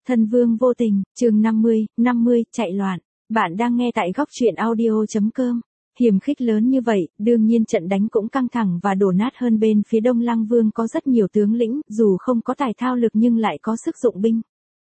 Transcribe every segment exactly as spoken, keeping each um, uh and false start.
Thân vương vô tình, chương năm mươi, năm mươi, chạy loạn. Bạn đang nghe tại góc truyện audio.com. Hiểm khích lớn như vậy, đương nhiên trận đánh cũng căng thẳng và đổ nát hơn. Bên phía Đông Lăng Vương có rất nhiều tướng lĩnh, dù không có tài thao lực nhưng lại có sức dụng binh.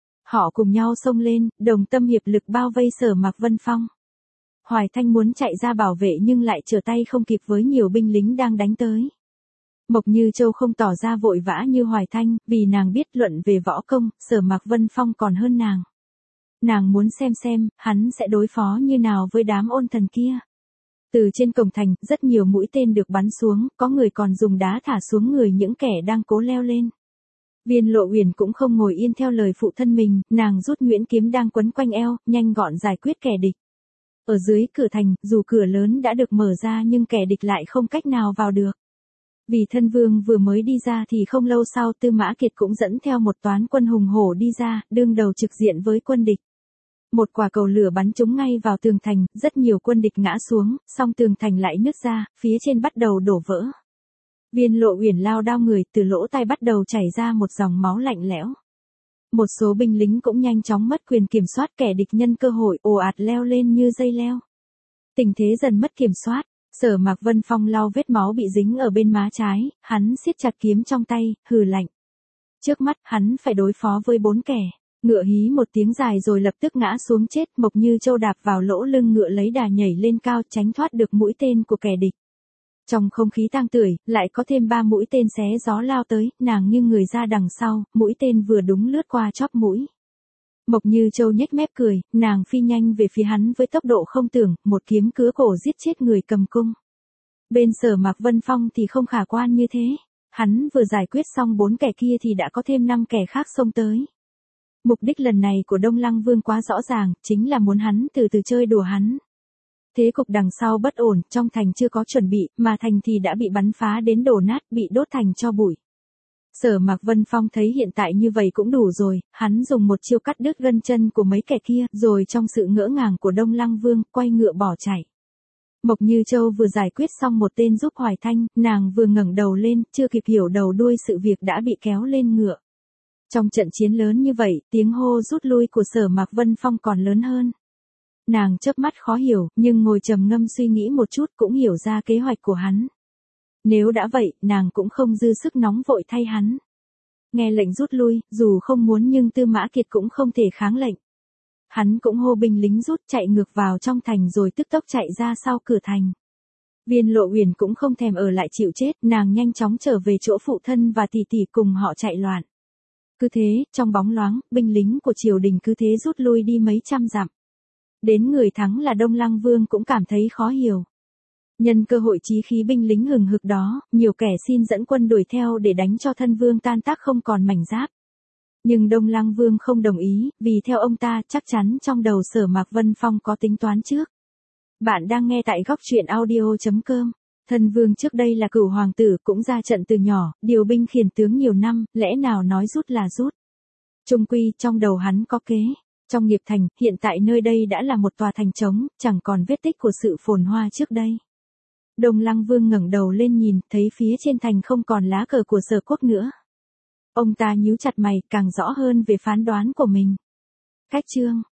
Họ cùng nhau xông lên, đồng tâm hiệp lực bao vây Sở Mạc Vân Phong. Hoài Thanh muốn chạy ra bảo vệ nhưng lại trở tay không kịp với nhiều binh lính đang đánh tới. Mộc Như Châu không tỏ ra vội vã như Hoài Thanh, vì nàng biết luận về võ công, Sở Mạc Vân Phong còn hơn nàng. Nàng muốn xem xem, hắn sẽ đối phó như nào với đám ôn thần kia. Từ trên cổng thành, rất nhiều mũi tên được bắn xuống, có người còn dùng đá thả xuống người những kẻ đang cố leo lên. Viên Lộ Uyển cũng không ngồi yên theo lời phụ thân mình, nàng rút nhuyễn kiếm đang quấn quanh eo, nhanh gọn giải quyết kẻ địch. Ở dưới cửa thành, dù cửa lớn đã được mở ra nhưng kẻ địch lại không cách nào vào được. Vì thân vương vừa mới đi ra thì không lâu sau Tư Mã Kiệt cũng dẫn theo một toán quân hùng hổ đi ra, đương đầu trực diện với quân địch. Một quả cầu lửa bắn trúng ngay vào tường thành, rất nhiều quân địch ngã xuống, song tường thành lại nứt ra, phía trên bắt đầu đổ vỡ. Viên Lộ Uyển lao đao người, từ lỗ tai bắt đầu chảy ra một dòng máu lạnh lẽo. Một số binh lính cũng nhanh chóng mất quyền kiểm soát, kẻ địch nhân cơ hội ồ ạt leo lên như dây leo. Tình thế dần mất kiểm soát. Sở Mạc Vân Phong lau vết máu bị dính ở bên má trái, hắn siết chặt kiếm trong tay, hừ lạnh. Trước mắt hắn phải đối phó với bốn kẻ. Ngựa hí một tiếng dài rồi lập tức ngã xuống chết. Mộc Như Châu đạp vào lỗ lưng ngựa lấy đà nhảy lên cao, tránh thoát được mũi tên của kẻ địch. Trong không khí tang tưởi, lại có thêm ba mũi tên xé gió lao tới, nàng nghiêng người ra đằng sau, mũi tên vừa đúng lướt qua chóp mũi. Mộc Như Châu nhếch mép cười, nàng phi nhanh về phía hắn với tốc độ không tưởng, một kiếm cứa cổ giết chết người cầm cung. Bên Sở Mạc Vân Phong thì không khả quan như thế, hắn vừa giải quyết xong bốn kẻ kia thì đã có thêm năm kẻ khác xông tới. Mục đích lần này của Đông Lăng Vương quá rõ ràng, chính là muốn hắn từ từ chơi đùa hắn. Thế cục đằng sau bất ổn, trong thành chưa có chuẩn bị, mà thành thì đã bị bắn phá đến đổ nát, bị đốt thành tro bụi. Sở Mạc Vân Phong thấy hiện tại như vậy cũng đủ rồi, hắn dùng một chiêu cắt đứt gân chân của mấy kẻ kia, rồi trong sự ngỡ ngàng của Đông Lăng Vương, quay ngựa bỏ chạy. Mộc Như Châu vừa giải quyết xong một tên giúp Hoài Thanh, nàng vừa ngẩng đầu lên, chưa kịp hiểu đầu đuôi sự việc đã bị kéo lên ngựa. Trong trận chiến lớn như vậy, tiếng hô rút lui của Sở Mạc Vân Phong còn lớn hơn. Nàng chớp mắt khó hiểu, nhưng ngồi trầm ngâm suy nghĩ một chút cũng hiểu ra kế hoạch của hắn. Nếu đã vậy, nàng cũng không dư sức nóng vội thay hắn. Nghe lệnh rút lui, dù không muốn nhưng Tư Mã Kiệt cũng không thể kháng lệnh. Hắn cũng hô binh lính rút chạy ngược vào trong thành rồi tức tốc chạy ra sau cửa thành. Viên Lộ Uyển cũng không thèm ở lại chịu chết, nàng nhanh chóng trở về chỗ phụ thân và tỷ tỷ cùng họ chạy loạn. Cứ thế, trong bóng loáng, binh lính của triều đình cứ thế rút lui đi mấy trăm dặm. Đến người thắng là Đông Lăng Vương cũng cảm thấy khó hiểu. Nhân cơ hội chí khí binh lính hừng hực đó, nhiều kẻ xin dẫn quân đuổi theo để đánh cho thân vương tan tác không còn mảnh giáp. Nhưng Đông Lăng Vương không đồng ý, vì theo ông ta chắc chắn trong đầu Sở Mạc Vân Phong có tính toán trước. Bạn đang nghe tại góc truyện audio.com. Thân vương trước đây là cửu hoàng tử cũng ra trận từ nhỏ, điều binh khiển tướng nhiều năm, lẽ nào nói rút là rút. Chung quy trong đầu hắn có kế. Trong nghiệp thành, hiện tại nơi đây đã là một tòa thành trống, chẳng còn vết tích của sự phồn hoa trước đây. Đông Lăng Vương ngẩng đầu lên nhìn, thấy phía trên thành không còn lá cờ của Sở quốc nữa. Ông ta nhíu chặt mày, càng rõ hơn về phán đoán của mình. Cách chương.